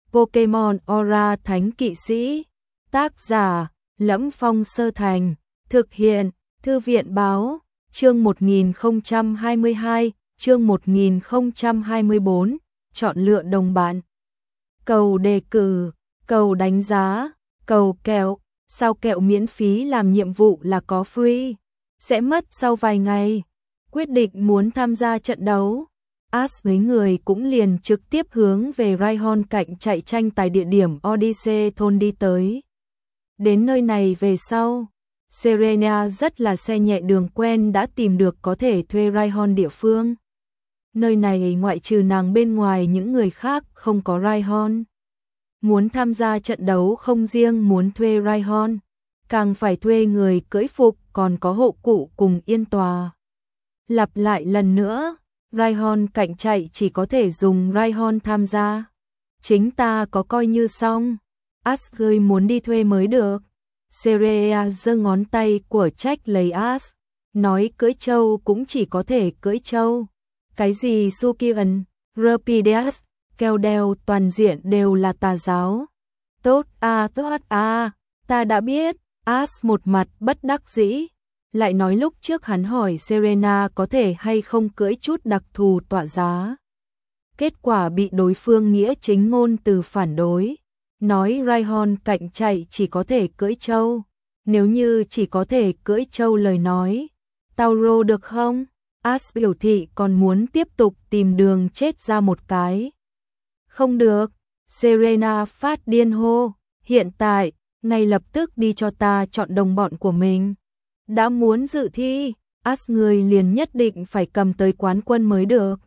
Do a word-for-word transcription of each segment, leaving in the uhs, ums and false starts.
Pokemon Aura Thánh Kỵ Sĩ. Tác giả: Lẫm Phong Sơ Thành. Thực hiện: Thư viện Báo. Chương một nghìn không trăm hai mươi hai, chương một nghìn không trăm hai mươi bốn, chọn lựa đồng bạn. Cầu đề cử, cầu đánh giá, cầu kẹo, sao kẹo miễn phí làm nhiệm vụ là có free, sẽ mất sau vài ngày. Quyết định muốn tham gia trận đấu, Ash mấy người cũng liền trực tiếp hướng về Rhyhorn cạnh chạy tranh tài địa điểm Odyssey thôn đi tới. Đến nơi này về sau, Serena rất là xe nhẹ đường quen đã tìm được có thể thuê Rhyhorn địa phương. Nơi này ngoại trừ nàng bên ngoài những người khác không có Rhyhorn. Muốn tham gia trận đấu không riêng muốn thuê Rhyhorn, càng phải thuê người cưỡi phục còn có hộ cụ cùng yên tòa. Lặp lại lần nữa, Rhyhorn cạnh chạy chỉ có thể dùng Rhyhorn tham gia. Chính ta có coi như xong, Ashley muốn đi thuê mới được. Serena giơ ngón tay của trách lấy Ash, nói cưỡi trâu cũng chỉ có thể cưỡi trâu. Cái gì Sukian, Rapidas, keo đeo toàn diện đều là tà giáo. Tốt à tốt à, ta đã biết. Ash một mặt bất đắc dĩ, lại nói lúc trước hắn hỏi Serena có thể hay không cưỡi chút đặc thù tọa giá. Kết quả bị đối phương nghĩa chính ngôn từ phản đối, nói Rhyhorn cạnh chạy chỉ có thể cưỡi trâu. Nếu như chỉ có thể cưỡi trâu lời nói, Tauro được không? Ash biểu thị còn muốn tiếp tục tìm đường chết ra một cái. Không được, Serena phát điên hô, hiện tại, ngay lập tức đi cho ta chọn đồng bọn của mình. Đã muốn dự thi, Ash người liền nhất định phải cầm tới quán quân mới được.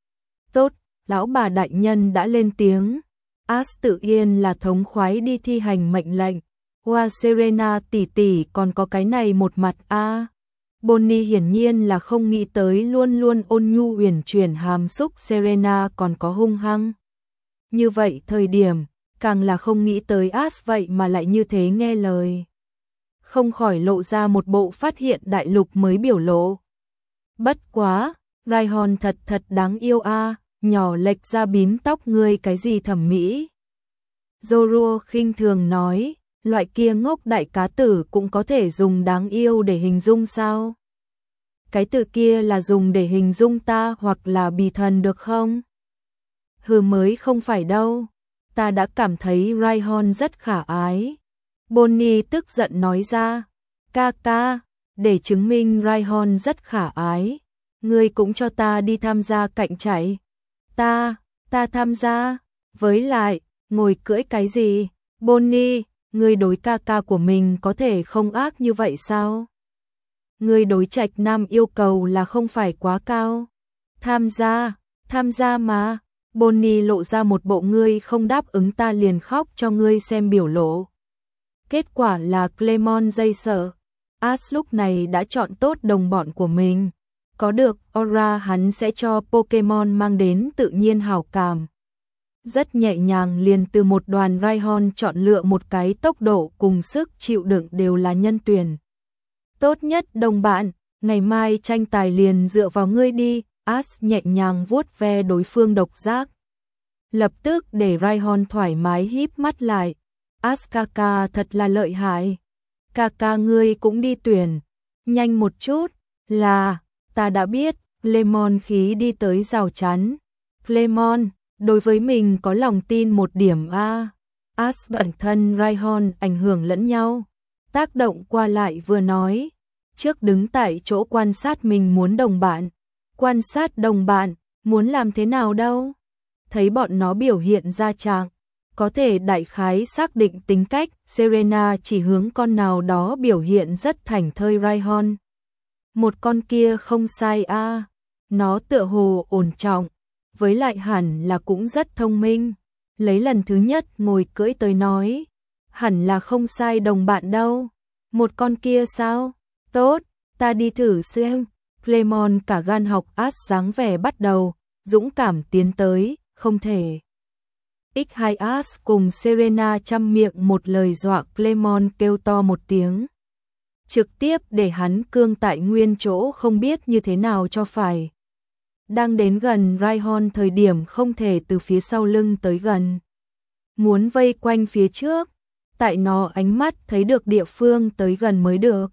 Tốt, lão bà đại nhân đã lên tiếng. Ash tự nhiên là thống khoái đi thi hành mệnh lệnh. Hoa Serena tỷ tỷ còn có cái này một mặt a. À. Bonnie hiển nhiên là không nghĩ tới luôn luôn ôn nhu uyển chuyển hàm xúc Serena còn có hung hăng. Như vậy thời điểm, càng là không nghĩ tới Ash vậy mà lại như thế nghe lời. Không khỏi lộ ra một bộ phát hiện đại lục mới biểu lộ. Bất quá, Rhyhorn thật thật đáng yêu a, à, nhỏ lệch ra bím tóc ngươi cái gì thẩm mỹ. Zorua khinh thường nói, loại kia ngốc đại cá tử cũng có thể dùng đáng yêu để hình dung sao? Cái từ kia là dùng để hình dung ta hoặc là bì thần được không? Hừ mới không phải đâu, ta đã cảm thấy Rhyhorn rất khả ái. Bonnie tức giận nói ra, ca ca, để chứng minh Rhyhorn rất khả ái, ngươi cũng cho ta đi tham gia cạnh chạy. Ta, ta tham gia, với lại, ngồi cưỡi cái gì? Bonnie, ngươi đối ca ca của mình có thể không ác như vậy sao? Ngươi đối trạch nam yêu cầu là không phải quá cao. Tham gia, tham gia mà. Bonnie lộ ra một bộ ngươi không đáp ứng ta liền khóc cho ngươi xem biểu lộ. Kết quả là Clemon dây sợ. Ash lúc này đã chọn tốt đồng bọn của mình. Có được Aura hắn sẽ cho Pokemon mang đến tự nhiên hảo cảm. Rất nhẹ nhàng liền từ một đoàn Rhyhorn chọn lựa một cái tốc độ cùng sức chịu đựng đều là nhân tuyển. Tốt nhất đồng bạn, ngày mai tranh tài liền dựa vào ngươi đi. Ash nhẹ nhàng vuốt ve đối phương độc giác. Lập tức để Rhyhorn thoải mái híp mắt lại. Ash kaka thật là lợi hại. Kaka ngươi cũng đi tuyển. Nhanh một chút. Là, ta đã biết. Clemon khí đi tới rào chắn. Clemon, đối với mình có lòng tin một điểm a. Ash bản thân Rhyhorn ảnh hưởng lẫn nhau. Tác động qua lại vừa nói. Trước đứng tại chỗ quan sát mình muốn đồng bạn. Quan sát đồng bạn, muốn làm thế nào đâu? Thấy bọn nó biểu hiện ra trạng, có thể đại khái xác định tính cách. Serena chỉ hướng con nào đó biểu hiện rất thảnh thơi Rhyhorn. Một con kia không sai a, à. Nó tựa hồ ổn trọng, với lại hẳn là cũng rất thông minh. Lấy lần thứ nhất ngồi cưỡi tới nói, hẳn là không sai đồng bạn đâu. Một con kia sao? Tốt, ta đi thử xem. Clemon cả gan học Ash dáng vẻ bắt đầu, dũng cảm tiến tới, không thể. ích hai Ash cùng Serena chăm miệng một lời dọa Clemon kêu to một tiếng. Trực tiếp để hắn cương tại nguyên chỗ không biết như thế nào cho phải. Đang đến gần Rhyhorn thời điểm không thể từ phía sau lưng tới gần. muốn vây quanh phía trước, tại nó ánh mắt thấy được địa phương tới gần mới được.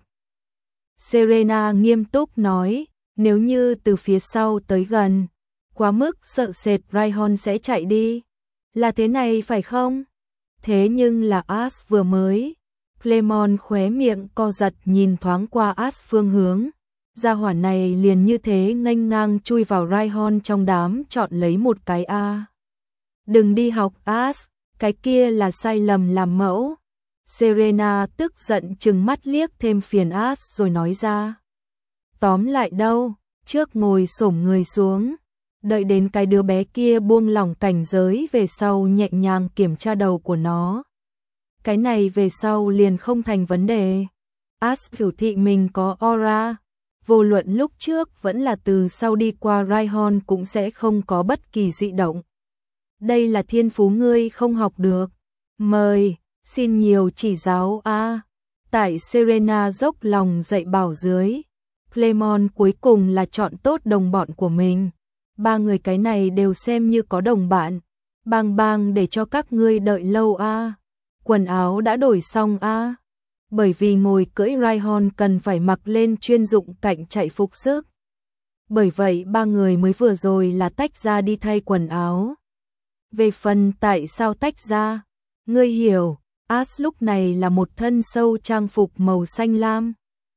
Serena nghiêm túc nói, nếu như từ phía sau tới gần, quá mức sợ sệt Ryan sẽ chạy đi. Là thế này phải không? Thế nhưng là Ash vừa mới. Clemon khóe miệng co giật nhìn thoáng qua Ash phương hướng. Gia hỏa này liền như thế nghênh ngang chui vào Ryan trong đám chọn lấy một cái A. Đừng đi học Ash, cái kia là sai lầm làm mẫu. Serena tức giận trừng mắt liếc thêm phiền Ash rồi nói ra. Tóm lại đâu, trước ngồi xổm người xuống. Đợi đến cái đứa bé kia buông lỏng cảnh giới về sau nhẹ nhàng kiểm tra đầu của nó. Cái này về sau liền không thành vấn đề. Ash biểu thị mình có aura. Vô luận lúc trước vẫn là từ sau đi qua Ryan cũng sẽ không có bất kỳ dị động. Đây là thiên phú ngươi không học được. Mời, xin nhiều chỉ giáo a. À, tại Serena dốc lòng dạy bảo dưới. Clemon cuối cùng là chọn tốt đồng bọn của mình. Ba người cái này đều xem như có đồng bạn. Bang bang để cho các ngươi đợi lâu a. À. Quần áo đã đổi xong a. À. Bởi vì ngồi cưỡi Ryan cần phải mặc lên chuyên dụng cạnh chạy phục sức. Bởi vậy ba người mới vừa rồi là tách ra đi thay quần áo. Về phần tại sao tách ra, ngươi hiểu, Ash lúc này là một thân sâu trang phục màu xanh lam.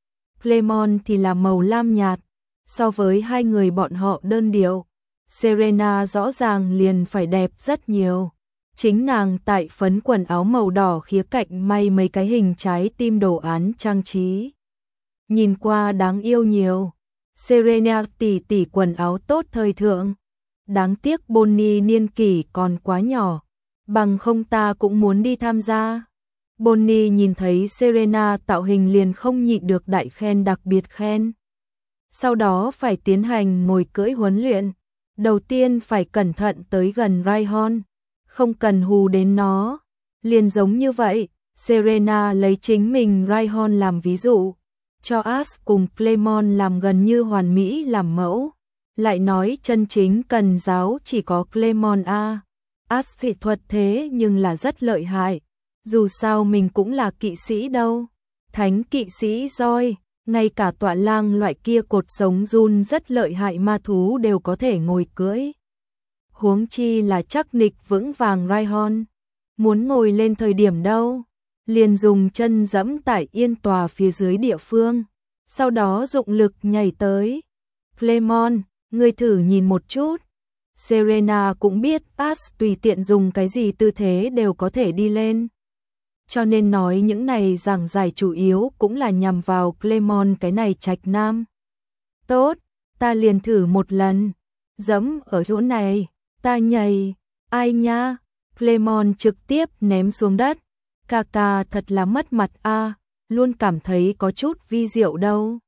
Clemon thì là màu lam nhạt, so với hai người bọn họ đơn điệu. Serena rõ ràng liền phải đẹp rất nhiều. Chính nàng tại phấn quần áo màu đỏ khía cạnh may mấy cái hình trái tim đồ án trang trí. Nhìn qua đáng yêu nhiều. Serena tỉ tỉ quần áo tốt thời thượng. Đáng tiếc Bonnie niên kỷ còn quá nhỏ. Bằng không ta cũng muốn đi tham gia. Bonnie nhìn thấy Serena tạo hình liền không nhịn được đại khen đặc biệt khen. Sau đó phải tiến hành ngồi cưỡi huấn luyện. Đầu tiên phải cẩn thận tới gần Ryan. Không cần hù đến nó. Liền giống như vậy, Serena lấy chính mình Ryan làm ví dụ. Cho Ash cùng Clemon làm gần như hoàn mỹ làm mẫu. Lại nói chân chính cần giáo chỉ có Clemon a. Ash thì thuật thế nhưng là rất lợi hại. Dù sao mình cũng là kỵ sĩ đâu. Thánh kỵ sĩ roi, ngay cả tọa lang loại kia cột sống run rất lợi hại ma thú đều có thể ngồi cưỡi. Huống chi là chắc nịch vững vàng Ryan. Muốn ngồi lên thời điểm đâu, liền dùng chân dẫm tại yên tòa phía dưới địa phương, sau đó dụng lực nhảy tới. Clemon, ngươi thử nhìn một chút. Serena cũng biết Ash tùy tiện dùng cái gì tư thế đều có thể đi lên. Cho nên nói những này giảng giải chủ yếu cũng là nhằm vào Clemon cái này trạch nam. Tốt, ta liền thử một lần. Dẫm ở chỗ này, ta nhảy. Ai nha? Clemon trực tiếp ném xuống đất. Ca ca thật là mất mặt a, à, luôn cảm thấy có chút vi diệu đâu.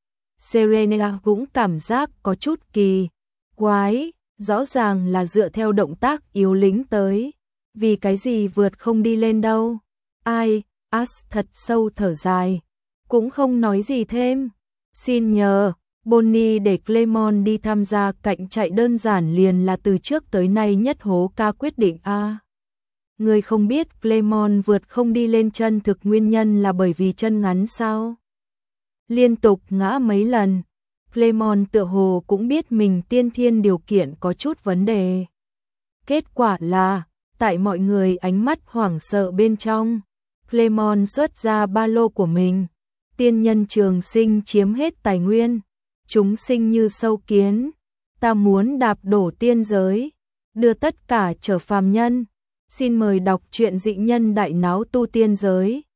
Serena cũng cảm giác có chút kỳ quái, rõ ràng là dựa theo động tác yếu lĩnh tới. Vì cái gì vượt không đi lên đâu? Ai? Ash thật sâu thở dài, cũng không nói gì thêm. Xin nhờ, Bonnie để Clemon đi tham gia cạnh chạy đơn giản liền là từ trước tới nay nhất hố ca quyết định a. À, người không biết Clemon vượt không đi lên chân thực nguyên nhân là bởi vì chân ngắn sao? Liên tục ngã mấy lần, Clemon tựa hồ cũng biết mình tiên thiên điều kiện có chút vấn đề. Kết quả là, tại mọi người ánh mắt hoảng sợ bên trong, Clemon xuất ra ba lô của mình. Tiên nhân trường sinh chiếm hết tài nguyên, chúng sinh như sâu kiến, ta muốn đạp đổ tiên giới, đưa tất cả trở phàm nhân. Xin mời đọc truyện Dị nhân đại náo tu tiên giới.